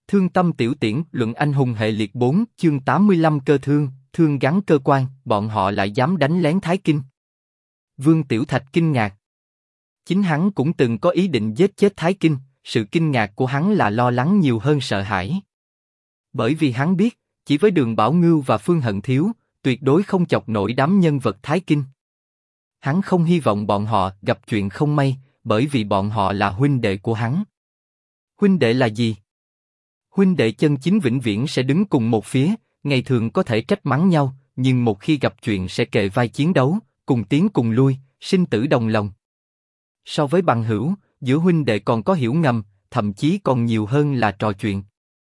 Thương tâm tiểu tiễn, luận anh hùng hệ liệt 4, chương 85 cơ thương, thương gắn cơ quan, bọn họ lại dám đánh lén Thái Kinh. Vương Tiểu Thạch kinh ngạc. Chính hắn cũng từng có ý định giết chết Thái Kinh, sự kinh ngạc của hắn là lo lắng nhiều hơn sợ hãi. Bởi vì hắn biết, chỉ với Đường Bảo Ngưu và Phương Hận Thiếu, tuyệt đối không chọc nổi đám nhân vật Thái Kinh. Hắn không hy vọng bọn họ gặp chuyện không may, bởi vì bọn họ là huynh đệ của hắn. Huynh đệ là gì? Huynh đệ chân chính vĩnh viễn sẽ đứng cùng một phía, ngày thường có thể trách mắng nhau, nhưng một khi gặp chuyện sẽ kề vai chiến đấu, cùng tiến cùng lui, sinh tử đồng lòng. So với bằng hữu, giữa huynh đệ còn có hiểu ngầm, thậm chí còn nhiều hơn là trò chuyện.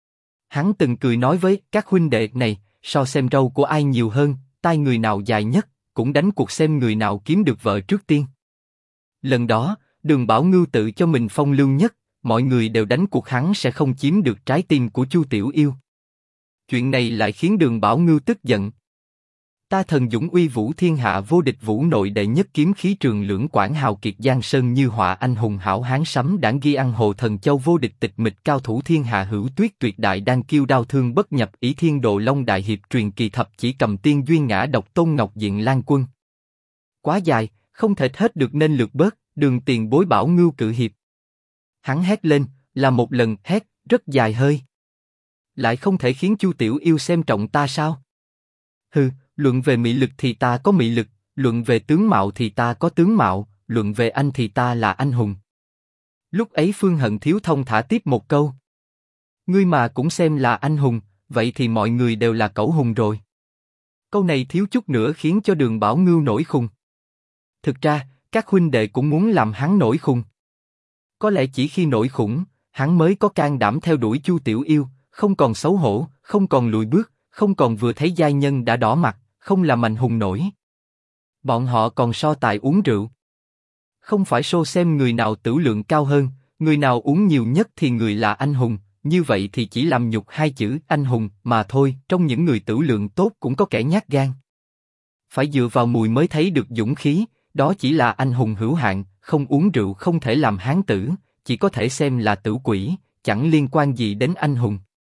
Hắn từng cười nói với các huynh đệ này, so xem râu của ai nhiều hơn, tai người nào dài nhất, cũng đánh cuộc xem người nào kiếm được vợ trước tiên. Lần đó, Đường Bảo Ngưu tự cho mình phong lưu nhất, mọi người đều đánh cuộc hắn sẽ không chiếm được trái tim của Chu Tiểu Yêu. Chuyện này lại khiến Đường Bảo Ngưu tức giận. Ta thần dũng uy vũ thiên hạ vô địch vũ nội đệ nhất kiếm khí trường lưỡng quảng hào kiệt giang sơn như họa anh hùng hảo hán sấm đảng ghi ăn hồ thần châu vô địch tịch mịch cao thủ thiên hạ hữu tuyết tuyệt đại đan kiêu đao thương bất nhập ý thiên đồ long đại hiệp truyền kỳ thập chỉ cầm tiên duyên ngã độc tôn ngọc diện lan quân. Quá dài, không thể hết được nên lược bớt. Đường tiền bối Bảo Ngưu cự hiệp. Hắn hét lên, là một lần hét rất dài hơi. Lại không thể khiến Chu Tiểu Yêu xem trọng ta sao? Hừ, luận về mỹ lực thì ta có mỹ lực, luận về tướng mạo thì ta có tướng mạo, luận về anh thì ta là anh hùng. Lúc ấy Phương Hận Thiếu thông thả tiếp một câu. Ngươi mà cũng xem là anh hùng, vậy thì mọi người đều là cẩu hùng rồi. Câu này thiếu chút nữa khiến cho Đường Bảo Ngưu nổi khùng. Thực ra, các huynh đệ cũng muốn làm hắn nổi khùng. Có lẽ chỉ khi nổi khủng, hắn mới có can đảm theo đuổi Chu Tiểu Yêu, không còn xấu hổ, không còn lùi bước, không còn vừa thấy giai nhân đã đỏ mặt, không làm anh hùng nổi. Bọn họ còn so tài uống rượu. Không phải so xem người nào tửu lượng cao hơn, người nào uống nhiều nhất thì người là anh hùng, như vậy thì chỉ làm nhục hai chữ anh hùng mà thôi, trong những người tửu lượng tốt cũng có kẻ nhát gan. Phải dựa vào mùi mới thấy được dũng khí, đó chỉ là anh hùng hữu hạn, không uống rượu không thể làm hán tử, chỉ có thể xem là tử quỷ, chẳng liên quan gì đến anh hùng.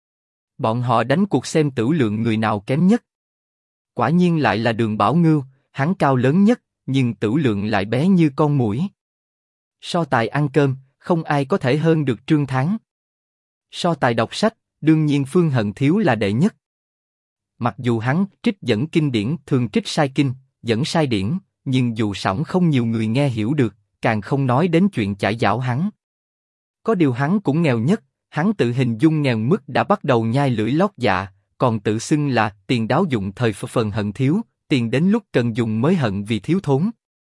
Bọn họ đánh cuộc xem tửu lượng người nào kém nhất. Quả nhiên lại là Đường Bảo Ngưu, hắn cao lớn nhất, nhưng tửu lượng lại bé như con muỗi. So tài ăn cơm, không ai có thể hơn được Trương Thắng. So tài đọc sách, đương nhiên Phương Hận Thiếu là đệ nhất. Mặc dù hắn trích dẫn kinh điển thường trích sai kinh, dẫn sai điển, nhưng dù sỏng không nhiều người nghe hiểu được, càng không nói đến chuyện chải giảo hắn. Có điều hắn cũng nghèo nhất, hắn tự hình dung nghèo mức đã bắt đầu nhai lưỡi lót dạ, còn tự xưng là tiền đáo dụng thời phần hận thiếu, tiền đến lúc cần dùng mới hận vì thiếu thốn.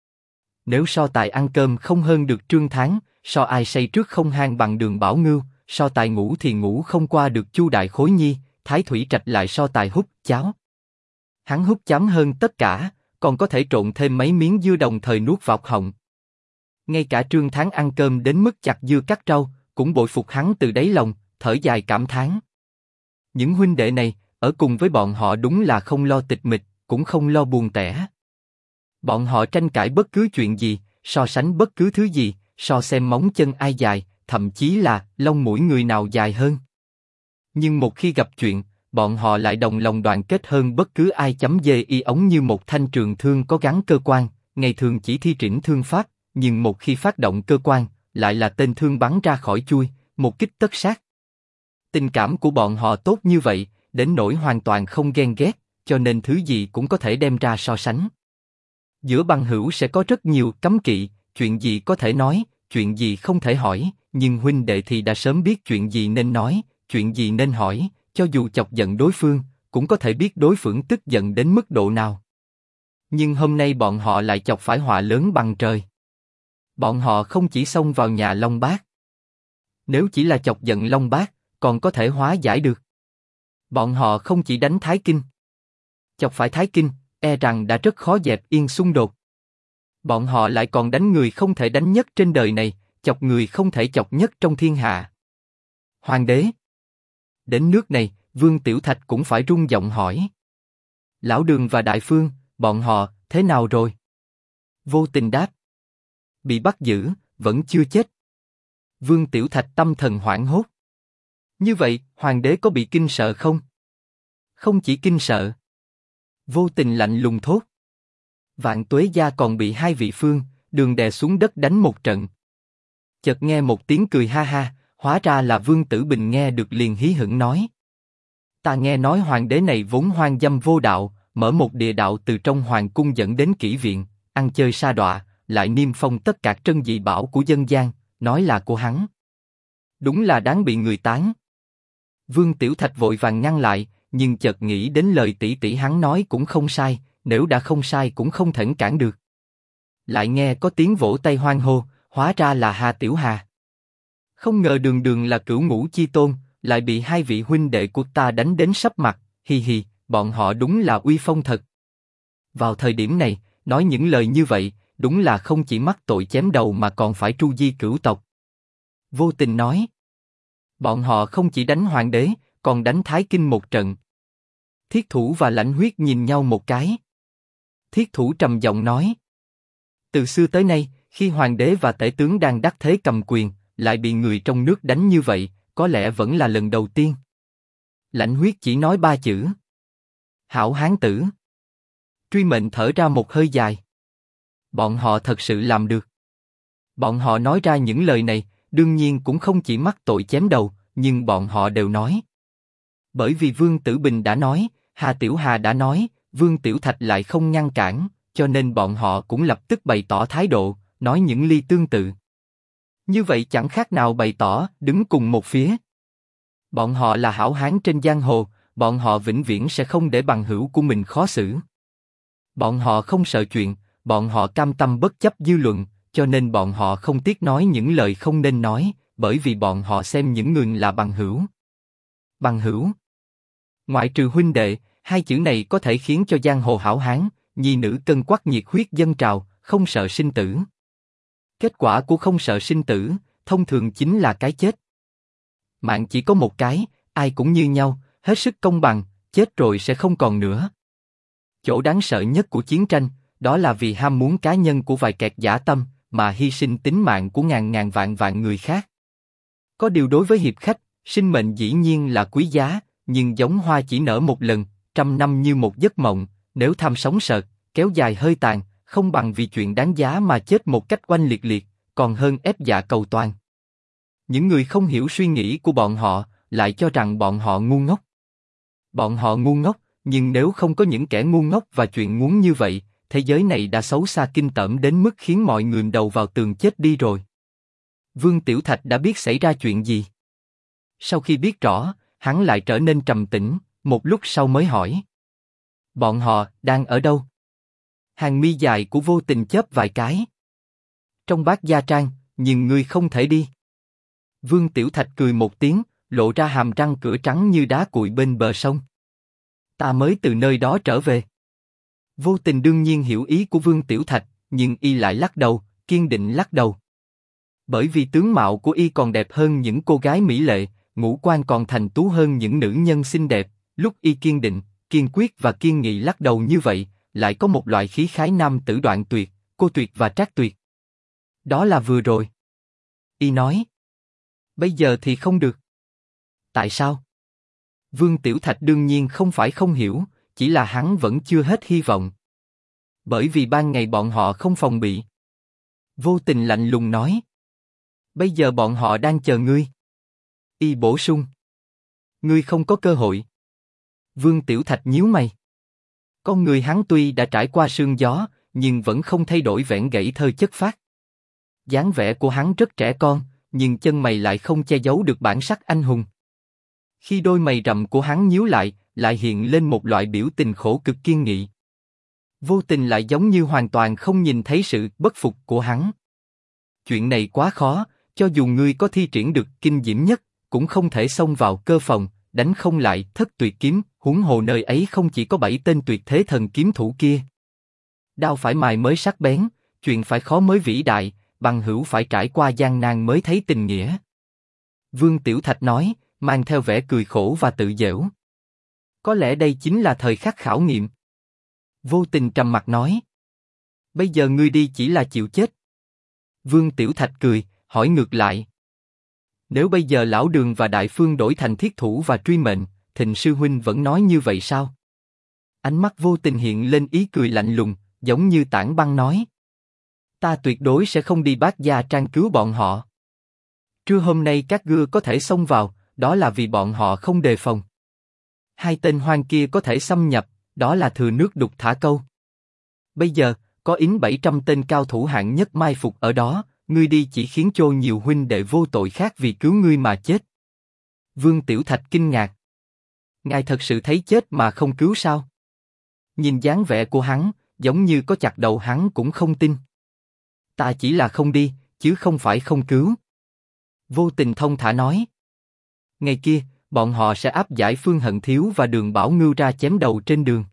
Nếu so tài ăn cơm không hơn được Trương Thắng, so ai say trước không hang bằng Đường Bảo Ngưu, so tài ngủ thì ngủ không qua được Chu Đại Khối Nhi, Thái Thủy Trạch lại so tài hút cháo. Hắn hút chấm hơn tất cả, còn có thể trộn thêm mấy miếng dưa đồng thời nuốt vào họng. Ngay cả Trương Thắng ăn cơm đến mức chặt dưa cắt rau, cũng bội phục hắn từ đáy lòng, thở dài cảm thán. Những huynh đệ này, ở cùng với bọn họ đúng là không lo tịch mịch, cũng không lo buồn tẻ. Bọn họ tranh cãi bất cứ chuyện gì, so sánh bất cứ thứ gì, so xem móng chân ai dài, thậm chí là lông mũi người nào dài hơn. Nhưng một khi gặp chuyện, bọn họ lại đồng lòng đoàn kết hơn bất cứ ai. Dê y ống như một thanh trường thương có gắn cơ quan, ngày thường chỉ thi triển thương pháp, nhưng một khi phát động cơ quan, lại là tên thương bắn ra khỏi chuôi, một kích tất sát. Tình cảm của bọn họ tốt như vậy, đến nỗi hoàn toàn không ghen ghét, cho nên thứ gì cũng có thể đem ra so sánh. Giữa bằng hữu sẽ có rất nhiều cấm kỵ, chuyện gì có thể nói, chuyện gì không thể hỏi, nhưng huynh đệ thì đã sớm biết chuyện gì nên nói, chuyện gì nên hỏi, cho dù chọc giận đối phương, cũng có thể biết đối phương tức giận đến mức độ nào. Nhưng hôm nay bọn họ lại chọc phải họa lớn bằng trời. Bọn họ không chỉ xông vào nhà Long Bác. Nếu chỉ là chọc giận Long Bác, còn có thể hóa giải được. Bọn họ không chỉ đánh Thái Kinh. Chọc phải Thái Kinh, e rằng đã rất khó dẹp yên xung đột. Bọn họ lại còn đánh người không thể đánh nhất trên đời này, chọc người không thể chọc nhất trong thiên hạ. Hoàng đế. Đến nước này, Vương Tiểu Thạch cũng phải run giọng hỏi. Lão Đường và Đại Phương, bọn họ, thế nào rồi? Vô Tình đáp. Bị bắt giữ, vẫn chưa chết. Vương Tiểu Thạch tâm thần hoảng hốt. Như vậy, hoàng đế có bị kinh sợ không? Không chỉ kinh sợ. Vô Tình lạnh lùng thốt. Vạn Tuế Gia còn bị hai vị phương, Đường đè xuống đất đánh một trận. Chợt nghe một tiếng cười ha ha, hóa ra là Vương Tử Bình nghe được liền hí hửng nói. Ta nghe nói hoàng đế này vốn hoang dâm vô đạo, mở một địa đạo từ trong hoàng cung dẫn đến kỹ viện, ăn chơi sa đọa, lại niêm phong tất cả trân dị bảo của dân gian, nói là của hắn. Đúng là đáng bị người tán. Vương Tiểu Thạch vội vàng ngăn lại, nhưng chợt nghĩ đến lời tỷ tỷ hắn nói cũng không sai, nếu đã không sai cũng không thể cản được. Lại nghe có tiếng vỗ tay hoan hô, hóa ra là Hà Tiểu Hà. Không ngờ đường đường là cửu ngũ chi tôn, lại bị hai vị huynh đệ của ta đánh đến sấp mặt, hi hi, bọn họ đúng là uy phong thật. Vào thời điểm này, nói những lời như vậy, đúng là không chỉ mắc tội chém đầu mà còn phải tru di cửu tộc. Vô Tình nói. Bọn họ không chỉ đánh hoàng đế, còn đánh Thái Kinh một trận. Thiết Thủ và Lãnh Huyết nhìn nhau một cái. Thiết Thủ trầm giọng nói. Từ xưa tới nay, khi hoàng đế và tể tướng đang đắc thế cầm quyền, lại bị người trong nước đánh như vậy, có lẽ vẫn là lần đầu tiên. Lãnh Huyết chỉ nói ba chữ. Hảo hán tử. Truy Mệnh thở ra một hơi dài. Bọn họ thật sự làm được. Bọn họ nói ra những lời này, đương nhiên cũng không chỉ mắc tội chém đầu, nhưng bọn họ đều nói. Bởi vì Vương Tử Bình đã nói, Hà Tiểu Hà đã nói, Vương Tiểu Thạch lại không ngăn cản, cho nên bọn họ cũng lập tức bày tỏ thái độ, nói những ly tương tự. Như vậy chẳng khác nào bày tỏ, đứng cùng một phía. Bọn họ là hảo hán trên giang hồ, bọn họ vĩnh viễn sẽ không để bằng hữu của mình khó xử. Bọn họ không sợ chuyện, bọn họ cam tâm bất chấp dư luận, cho nên bọn họ không tiếc nói những lời không nên nói, bởi vì bọn họ xem những người là bằng hữu. Bằng hữu. Ngoại trừ huynh đệ, hai chữ này có thể khiến cho giang hồ hảo hán, nhi nữ cân quắc nhiệt huyết dâng trào, không sợ sinh tử. Kết quả của không sợ sinh tử, thông thường chính là cái chết. Mạng chỉ có một cái, ai cũng như nhau, hết sức công bằng, chết rồi sẽ không còn nữa. Chỗ đáng sợ nhất của chiến tranh, đó là vì ham muốn cá nhân của vài kẻ dã tâm, mà hy sinh tính mạng của ngàn ngàn vạn vạn người khác. Có điều đối với hiệp khách, sinh mệnh dĩ nhiên là quý giá, nhưng giống hoa chỉ nở một lần, trăm năm như một giấc mộng, nếu tham sống sợt, kéo dài hơi tàn, không bằng vì chuyện đáng giá mà chết một cách oanh liệt liệt, còn hơn ép dạ cầu toàn. Những người không hiểu suy nghĩ của bọn họ, lại cho rằng bọn họ ngu ngốc. Bọn họ ngu ngốc, nhưng nếu không có những kẻ ngu ngốc và chuyện muốn như vậy, thế giới này đã xấu xa kinh tởm đến mức khiến mọi người đầu vào tường chết đi rồi. Vương Tiểu Thạch đã biết xảy ra chuyện gì. Sau khi biết rõ, hắn lại trở nên trầm tĩnh, một lúc sau mới hỏi. Bọn họ đang ở đâu? Hàng mi dài của Vô Tình chớp vài cái. Trong Bát Gia Trang, nhưng ngươi không thể đi. Vương Tiểu Thạch cười một tiếng, lộ ra hàm răng cửa trắng như đá cuội bên bờ sông. Ta mới từ nơi đó trở về. Vô Tình đương nhiên hiểu ý của Vương Tiểu Thạch, nhưng y lại lắc đầu, kiên định lắc đầu. Bởi vì tướng mạo của y còn đẹp hơn những cô gái mỹ lệ, ngũ quan còn thành tú hơn những nữ nhân xinh đẹp. Lúc y kiên định, kiên quyết và kiên nghị lắc đầu như vậy, lại có một loại khí khái nam tử Đoạn Tuyệt, Cô Tuyệt và Trác Tuyệt. Đó là vừa rồi. Y nói. Bây giờ thì không được. Tại sao? Vương Tiểu Thạch đương nhiên không phải không hiểu, chỉ là hắn vẫn chưa hết hy vọng. Bởi vì ban ngày bọn họ không phòng bị. Vô Tình lạnh lùng nói. Bây giờ bọn họ đang chờ ngươi. Y bổ sung. Ngươi không có cơ hội. Vương Tiểu Thạch nhíu mày. Con người hắn tuy đã trải qua sương gió, nhưng vẫn không thay đổi vẻ ngây thơ chất phác. Dáng vẻ của hắn rất trẻ con, nhưng chân mày lại không che giấu được bản sắc anh hùng. Khi đôi mày rậm của hắn nhíu lại hiện lên một loại biểu tình khổ cực kiên nghị. Vô Tình lại giống như hoàn toàn không nhìn thấy sự bất phục của hắn. Chuyện này quá khó, cho dù ngươi có thi triển được kinh diễm nhất, cũng không thể xông vào cơ phòng, đánh không lại Thất Tuyệt kiếm, huống hồ nơi ấy không chỉ có 7 tên tuyệt thế thần kiếm thủ kia. Đao phải mài mới sắc bén, chuyện phải khó mới vĩ đại, bằng hữu phải trải qua gian nan mới thấy tình nghĩa. Vương Tiểu Thạch nói, mang theo vẻ cười khổ và tự giễu. Có lẽ đây chính là thời khắc khảo nghiệm. Vô Tình trầm mặt nói. Bây giờ ngươi đi chỉ là chịu chết. Vương Tiểu Thạch cười, hỏi ngược lại. Nếu bây giờ lão Đường và Đại Phương đổi thành thiết thủ và truy mệnh, Thịnh sư huynh vẫn nói như vậy sao? Ánh mắt Vô Tình hiện lên ý cười lạnh lùng, giống như tảng băng nói. Ta tuyệt đối sẽ không đi Bát Gia Trang cứu bọn họ. Trưa hôm nay các ngươi có thể xông vào, đó là vì bọn họ không đề phòng. Hai tên hoang kia có thể xâm nhập, đó là thừa nước đục thả câu. Bây giờ, có ín 700 tên cao thủ hạng nhất mai phục ở đó, ngươi đi chỉ khiến cho nhiều huynh đệ vô tội khác vì cứu ngươi mà chết. Vương Tiểu Thạch kinh ngạc. Ngài thật sự thấy chết mà không cứu sao? Nhìn dáng vẻ của hắn, giống như có chặt đầu hắn cũng không tin. Ta chỉ là không đi, chứ không phải không cứu. Vô Tình thông thả nói. Ngày kia, bọn họ sẽ áp giải Phương Hận Thiếu và Đường Bảo Ngưu ra chém đầu trên đường.